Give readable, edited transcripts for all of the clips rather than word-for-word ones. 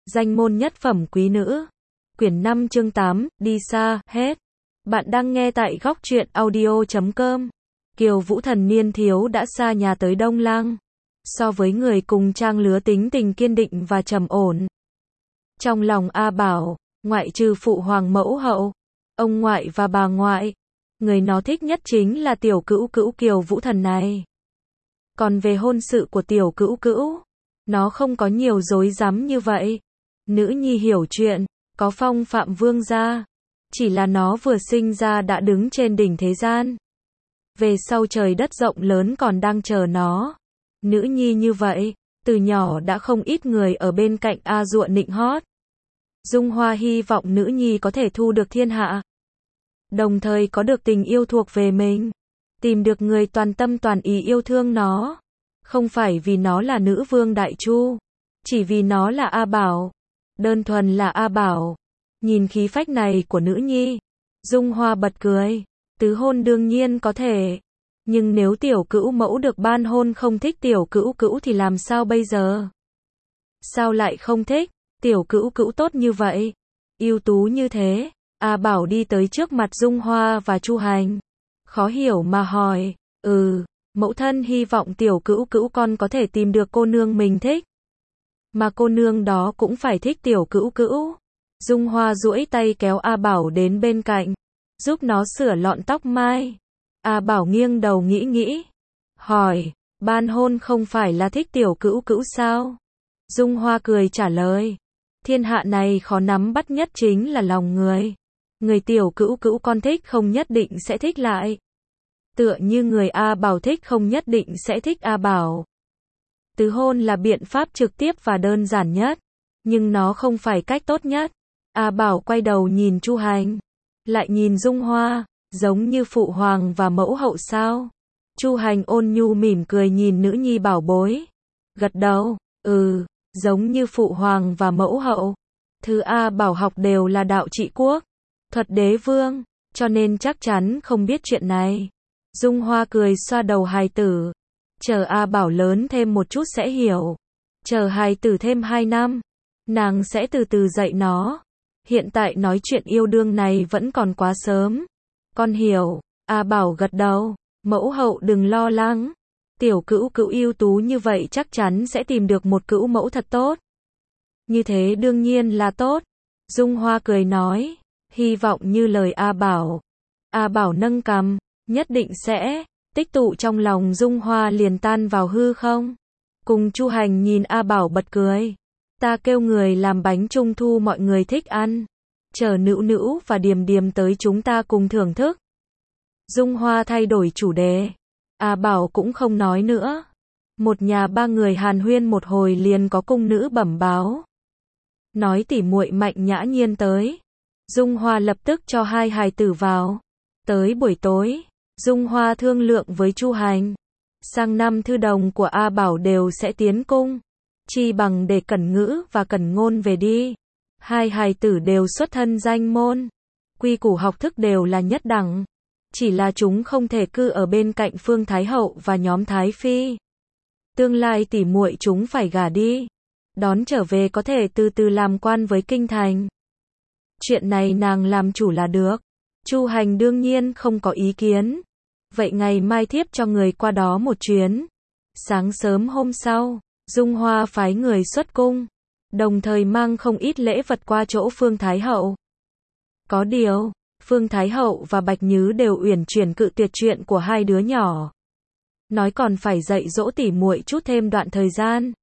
Danh môn nhất phẩm quý nữ. Quyển 5 chương 8, đi xa, hết. Bạn đang nghe tại góc truyện audio.com. Kiều Vũ Thần niên thiếu đã xa nhà tới Đông Lăng. So với người cùng trang lứa tính tình kiên định và trầm ổn. Trong lòng A Bảo, ngoại trừ phụ hoàng mẫu hậu, ông ngoại và bà ngoại, người nó thích nhất chính là tiểu cữu cữu Kiều Vũ Thần này. Còn về hôn sự của tiểu cữu cữu, nó không có nhiều rối rắm như vậy. Nữ nhi hiểu chuyện, có phong phạm vương gia. Chỉ là nó vừa sinh ra đã đứng trên đỉnh thế gian. Về sau trời đất rộng lớn còn đang chờ nó. Nữ nhi như vậy, từ nhỏ đã không ít người ở bên cạnh A Dụa nịnh hót. Dung Hoa hy vọng nữ nhi có thể thu được thiên hạ. Đồng thời có được tình yêu thuộc về mình. Tìm được người toàn tâm toàn ý yêu thương nó. Không phải vì nó là nữ vương Đại Chu. Chỉ vì nó là A Bảo. Đơn thuần là A Bảo. Nhìn khí phách này của nữ nhi, Dung Hoa bật cười. Tứ hôn đương nhiên có thể. Nhưng nếu tiểu cữu mẫu được ban hôn không thích tiểu cữu cữu thì làm sao bây giờ? Sao lại không thích? Tiểu cữu cữu tốt như vậy, ưu tú như thế. A Bảo đi tới trước mặt Dung Hoa và Chu Hành. Khó hiểu mà hỏi, mẫu thân hy vọng tiểu cữu cữu con có thể tìm được cô nương mình thích. Mà cô nương đó cũng phải thích tiểu cữu cữu. Dung Hoa duỗi tay kéo A Bảo đến bên cạnh, giúp nó sửa lọn tóc mai. A Bảo nghiêng đầu nghĩ, hỏi, ban hôn không phải là thích tiểu cữu cữu sao? Dung Hoa cười trả lời, thiên hạ này khó nắm bắt nhất chính là lòng người. Người tiểu cữu cữu con thích không nhất định sẽ thích lại. Tựa như người A Bảo thích không nhất định sẽ thích A Bảo. Tứ hôn là biện pháp trực tiếp và đơn giản nhất, nhưng nó không phải cách tốt nhất. A Bảo quay đầu nhìn Chu Hành, lại nhìn Dung Hoa, giống như phụ hoàng và mẫu hậu sao? Chu Hành ôn nhu mỉm cười nhìn nữ nhi bảo bối, gật đầu, giống như phụ hoàng và mẫu hậu. Thứ A Bảo học đều là đạo trị quốc, thuật đế vương, cho nên chắc chắn không biết chuyện này. Dung Hoa cười xoa đầu hài tử, chờ A Bảo lớn thêm một chút sẽ hiểu. Chờ hài tử thêm 2 năm, nàng sẽ từ từ dạy nó. Hiện tại nói chuyện yêu đương này vẫn còn quá sớm. Con hiểu. A Bảo gật đầu, mẫu hậu đừng lo lắng. Tiểu cữu cữu ưu tú như vậy chắc chắn sẽ tìm được một cữu mẫu thật tốt. Như thế đương nhiên là tốt. Dung Hoa cười nói, hy vọng như lời A Bảo. A Bảo nâng cằm, nhất định sẽ. Tích tụ trong lòng Dung Hoa liền tan vào hư không. Cùng Chu Hành nhìn A Bảo bật cười. Ta kêu người làm bánh trung thu mọi người thích ăn. Chờ Nữu Nữu và Điềm Điềm tới chúng ta cùng thưởng thức. Dung Hoa thay đổi chủ đề. A Bảo cũng không nói nữa. Một nhà 3 người hàn huyên một hồi liền có cung nữ bẩm báo. Nói tỉ muội Mạnh Nhã Nhiên tới. Dung Hoa lập tức cho 2 hài tử vào. Tới buổi tối, Dung Hoa thương lượng với Chu Hành. Sang năm thư đồng của A Bảo đều sẽ tiến cung. Chi bằng để Cẩn Ngữ và Cẩn Ngôn về đi. 2 hài tử đều xuất thân danh môn. Quy củ học thức đều là nhất đẳng. Chỉ là chúng không thể cư ở bên cạnh Phương Thái Hậu và nhóm Thái Phi. Tương lai tỉ muội chúng phải gả đi. Đón trở về có thể từ từ làm quan với kinh thành. Chuyện này nàng làm chủ là được. Chu Hành đương nhiên không có ý kiến. Vậy ngày mai thiếp cho người qua đó một chuyến. Sáng sớm hôm sau, Dung Hoa phái người xuất cung. Đồng thời mang không ít lễ vật qua chỗ Phương Thái Hậu. Có điều, Phương Thái Hậu và Bạch Nhứ đều uyển chuyển cự tuyệt chuyện của 2 đứa nhỏ. Nói còn phải dạy dỗ tỉ muội chút thêm đoạn thời gian.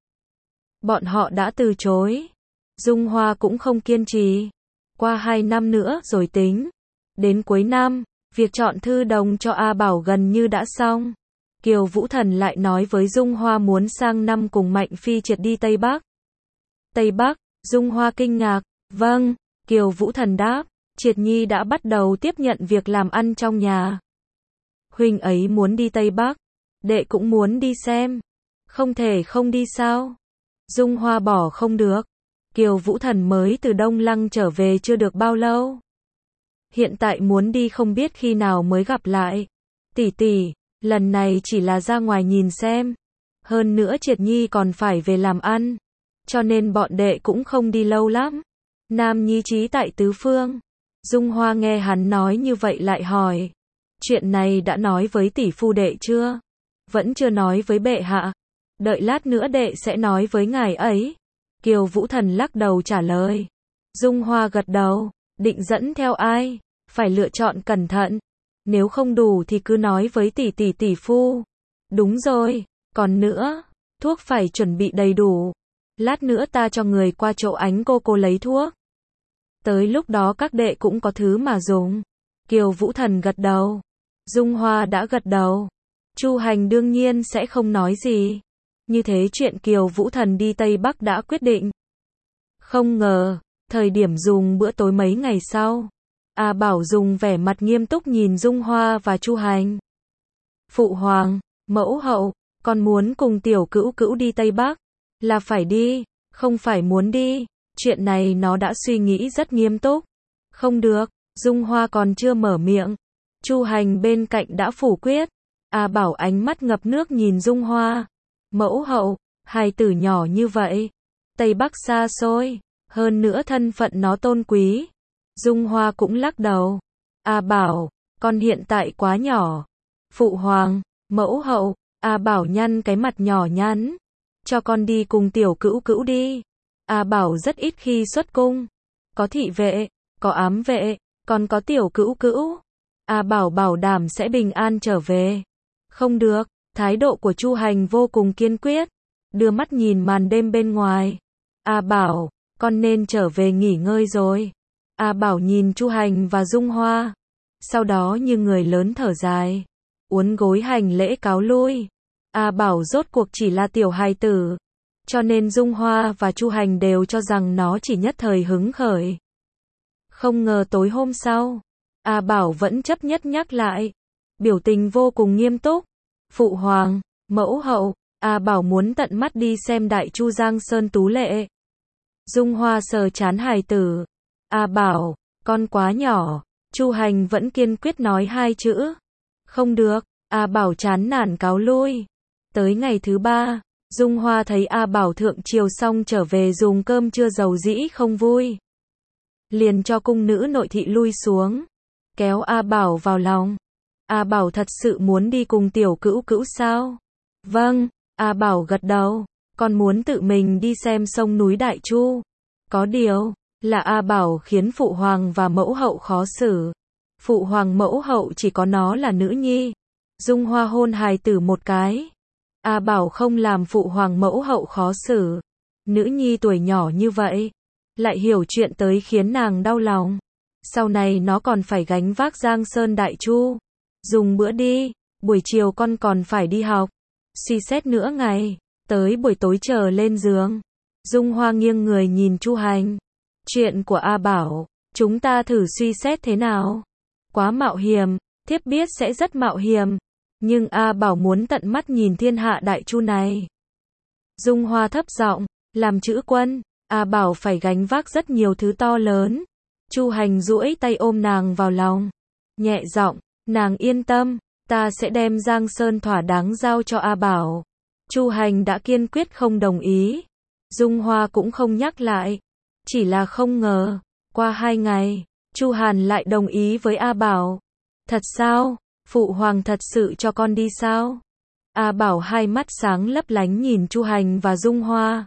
Bọn họ đã từ chối. Dung Hoa cũng không kiên trì. Qua 2 năm nữa rồi tính. Đến cuối năm, việc chọn thư đồng cho A Bảo gần như đã xong. Kiều Vũ Thần lại nói với Dung Hoa muốn sang năm cùng Mạnh Phi triệt đi Tây Bắc. Tây Bắc, Dung Hoa kinh ngạc, vâng, Kiều Vũ Thần đáp, Triệt Nhi đã bắt đầu tiếp nhận việc làm ăn trong nhà. Huynh ấy muốn đi Tây Bắc, đệ cũng muốn đi xem. Không thể không đi sao? Dung Hoa bỏ không được. Kiều Vũ Thần mới từ Đông Lăng trở về chưa được bao lâu. Hiện tại muốn đi không biết khi nào mới gặp lại. Tỷ tỷ, lần này chỉ là ra ngoài nhìn xem. Hơn nữa Triệt Nhi còn phải về làm ăn. cho nên bọn đệ cũng không đi lâu lắm. Nam nhi trí tại tứ phương. Dung Hoa nghe hắn nói như vậy lại hỏi. Chuyện này đã nói với tỷ phu đệ chưa? Vẫn chưa nói với bệ hạ. Đợi lát nữa đệ sẽ nói với ngài ấy. Kiều Vũ Thần lắc đầu trả lời. Dung Hoa gật đầu. Định dẫn theo ai? Phải lựa chọn cẩn thận. Nếu không đủ thì cứ nói với tỷ phu. Đúng rồi. Còn nữa, thuốc phải chuẩn bị đầy đủ. Lát nữa ta cho người qua chỗ Ánh cô lấy thuốc. Tới lúc đó các đệ cũng có thứ mà dùng. Kiều Vũ Thần gật đầu. Dung Hoa đã gật đầu. Chu Hành đương nhiên sẽ không nói gì. Như thế chuyện Kiều Vũ Thần đi Tây Bắc đã quyết định. Không ngờ, thời điểm dùng bữa tối mấy ngày sau, A Bảo dùng vẻ mặt nghiêm túc nhìn Dung Hoa và Chu Hành. Phụ hoàng, mẫu hậu, con muốn cùng tiểu cữu cữu đi Tây Bắc. Là phải đi, không phải muốn đi. Chuyện này nó đã suy nghĩ rất nghiêm túc. Không được, Dung Hoa còn chưa mở miệng. Chu Hành bên cạnh đã phủ quyết. A Bảo ánh mắt ngập nước nhìn Dung Hoa. Mẫu hậu, hài tử nhỏ như vậy. Tây Bắc xa xôi, hơn nữa thân phận nó tôn quý. Dung Hoa cũng lắc đầu. A Bảo, con hiện tại quá nhỏ. Phụ hoàng, mẫu hậu, A Bảo nhăn cái mặt nhỏ nhắn. Cho con đi cùng tiểu cữu cữu đi. A Bảo rất ít khi xuất cung. Có thị vệ, có ám vệ, còn có tiểu cữu cữu. A Bảo bảo đảm sẽ bình an trở về. Không được, thái độ của Chu Hành vô cùng kiên quyết. Đưa mắt nhìn màn đêm bên ngoài. A Bảo, con nên trở về nghỉ ngơi rồi. A Bảo nhìn Chu Hành và Dung Hoa. Sau đó như người lớn thở dài. Uốn gối hành lễ cáo lui. A Bảo rốt cuộc chỉ là tiểu hài tử. Cho nên Dung Hoa và Chu Hành đều cho rằng nó chỉ nhất thời hứng khởi. Không ngờ tối hôm sau, A Bảo vẫn chấp nhất nhắc lại. Biểu tình vô cùng nghiêm túc. Phụ hoàng, mẫu hậu, A Bảo muốn tận mắt đi xem Đại Chu Giang Sơn tú lệ. Dung Hoa sờ trán hài tử. A Bảo, con quá nhỏ. Chu Hành vẫn kiên quyết nói hai chữ. Không được, A Bảo chán nản cáo lui. Tới ngày thứ ba, Dung Hoa thấy A Bảo thượng triều xong trở về dùng cơm trưa dầu dĩ không vui. Liền cho cung nữ nội thị lui xuống. Kéo A Bảo vào lòng. A Bảo thật sự muốn đi cùng tiểu cữu cữu sao? Vâng, A Bảo gật đầu. Con muốn tự mình đi xem sông núi Đại Chu. Có điều, là A Bảo khiến phụ hoàng và mẫu hậu khó xử. Phụ hoàng mẫu hậu chỉ có nó là nữ nhi. Dung Hoa hôn hài tử một cái. A Bảo không làm phụ hoàng mẫu hậu khó xử. Nữ nhi tuổi nhỏ như vậy, lại hiểu chuyện tới khiến nàng đau lòng. Sau này nó còn phải gánh vác Giang Sơn Đại Chu. Dùng bữa đi, buổi chiều con còn phải đi học. Suy xét nữa ngày, tới buổi tối chờ lên giường. Dung Hoa nghiêng người nhìn Chu Hành. Chuyện của A Bảo, chúng ta thử suy xét thế nào? Quá mạo hiểm, thiếp biết sẽ rất mạo hiểm. Nhưng A Bảo muốn tận mắt nhìn thiên hạ Đại Chu này. Dung Hoa thấp giọng, làm chữ quân, A Bảo phải gánh vác rất nhiều thứ to lớn. Chu Hành duỗi tay ôm nàng vào lòng. Nhẹ giọng, nàng yên tâm, ta sẽ đem Giang Sơn thỏa đáng giao cho A Bảo. Chu Hành đã kiên quyết không đồng ý. Dung Hoa cũng không nhắc lại. Chỉ là không ngờ, qua 2 ngày, Chu Hàn lại đồng ý với A Bảo. Thật sao? Phụ hoàng thật sự cho con đi sao? A Bảo hai mắt sáng lấp lánh nhìn Chu Hành và Dung Hoa.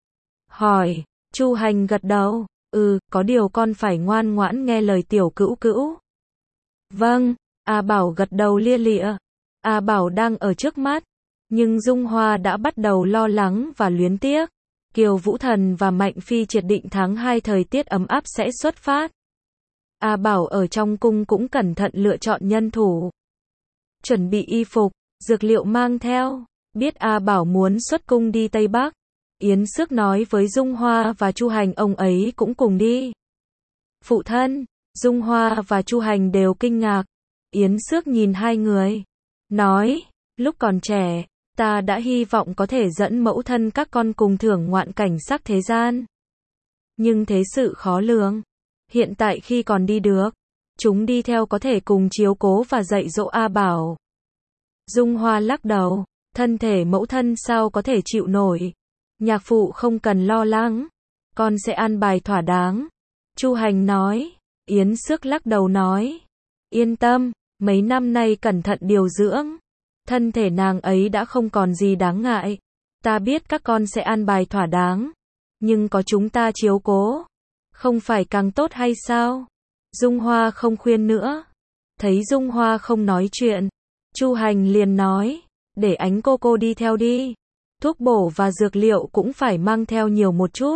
Hỏi, Chu Hành gật đầu, có điều con phải ngoan ngoãn nghe lời tiểu cữu cữu. Vâng, A Bảo gật đầu lia lịa. A Bảo đang ở trước mắt, nhưng Dung Hoa đã bắt đầu lo lắng và luyến tiếc. Kiều Vũ Thần và Mạnh Phi triệt định tháng 2 thời tiết ấm áp sẽ xuất phát. A Bảo ở trong cung cũng cẩn thận lựa chọn nhân thủ. Chuẩn bị y phục, dược liệu mang theo. Biết A Bảo muốn xuất cung đi Tây Bắc, Yến Xước nói với Dung Hoa và Chu Hành ông ấy cũng cùng đi. Phụ thân, Dung Hoa và Chu Hành đều kinh ngạc. Yến Xước nhìn hai người, nói, lúc còn trẻ, ta đã hy vọng có thể dẫn mẫu thân các con cùng thưởng ngoạn cảnh sắc thế gian. Nhưng thế sự khó lường. Hiện tại khi còn đi được, chúng đi theo có thể cùng chiếu cố và dạy dỗ A Bảo. Dung Hoa lắc đầu, thân thể mẫu thân sao có thể chịu nổi. Nhạc phụ không cần lo lắng, con sẽ an bài thỏa đáng. Chu Hành nói. Yến Xước lắc đầu nói. Yên tâm, mấy năm nay cẩn thận điều dưỡng. Thân thể nàng ấy đã không còn gì đáng ngại. Ta biết các con sẽ an bài thỏa đáng. Nhưng có chúng ta chiếu cố. Không phải càng tốt hay sao? Dung Hoa không khuyên nữa. Thấy Dung Hoa không nói chuyện, Chu Hành liền nói. Để Ánh cô đi theo đi. Thuốc bổ và dược liệu cũng phải mang theo nhiều một chút.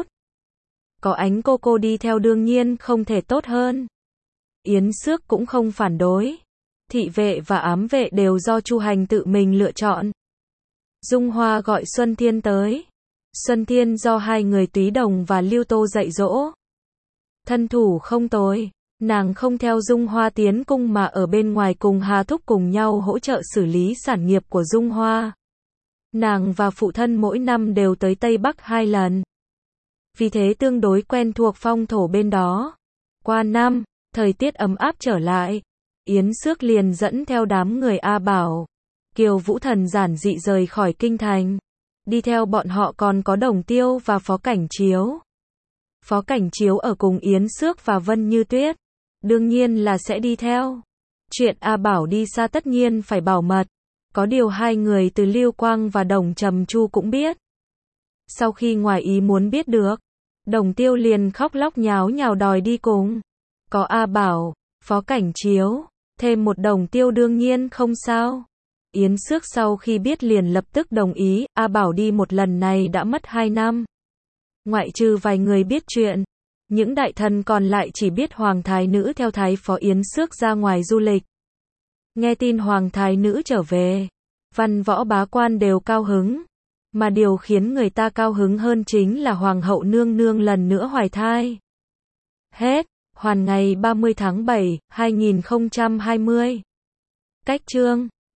Có Ánh cô đi theo đương nhiên không thể tốt hơn. Yến Xước cũng không phản đối. Thị vệ và ám vệ đều do Chu Hành tự mình lựa chọn. Dung Hoa gọi Xuân Thiên tới. Xuân Thiên do hai người Túy Đồng và Lưu Tô dạy dỗ. Thân thủ không tồi. Nàng không theo Dung Hoa tiến cung mà ở bên ngoài cùng Hà Thúc cùng nhau hỗ trợ xử lý sản nghiệp của Dung Hoa. Nàng và phụ thân mỗi năm đều tới Tây Bắc 2 lần. Vì thế tương đối quen thuộc phong thổ bên đó. Qua năm, thời tiết ấm áp trở lại. Yến Xước liền dẫn theo đám người A Bảo, Kiều Vũ Thần giản dị rời khỏi kinh thành. Đi theo bọn họ còn có Đồng Tiêu và Phó Cảnh Chiếu. Phó Cảnh Chiếu ở cùng Yến Xước và Vân Như Tuyết. Đương nhiên là sẽ đi theo. Chuyện A Bảo đi xa tất nhiên phải bảo mật. Có điều hai người từ Lưu Quang và Đồng Trầm Chu cũng biết. Sau khi ngoài ý muốn biết được, Đồng Tiêu liền khóc lóc nháo nhào đòi đi cùng. Có A Bảo, Phó Cảnh Chiếu, thêm một Đồng Tiêu đương nhiên không sao. Yến Xước sau khi biết liền lập tức đồng ý. A Bảo đi một lần này đã mất 2 năm. Ngoại trừ vài người biết chuyện, những đại thần còn lại chỉ biết Hoàng Thái Nữ theo Thái Phó Yến Xước ra ngoài du lịch. Nghe tin Hoàng Thái Nữ trở về, văn võ bá quan đều cao hứng. Mà điều khiến người ta cao hứng hơn chính là Hoàng hậu nương nương lần nữa hoài thai. Hết, hoàn ngày 30 tháng 7, 2020. Cách chương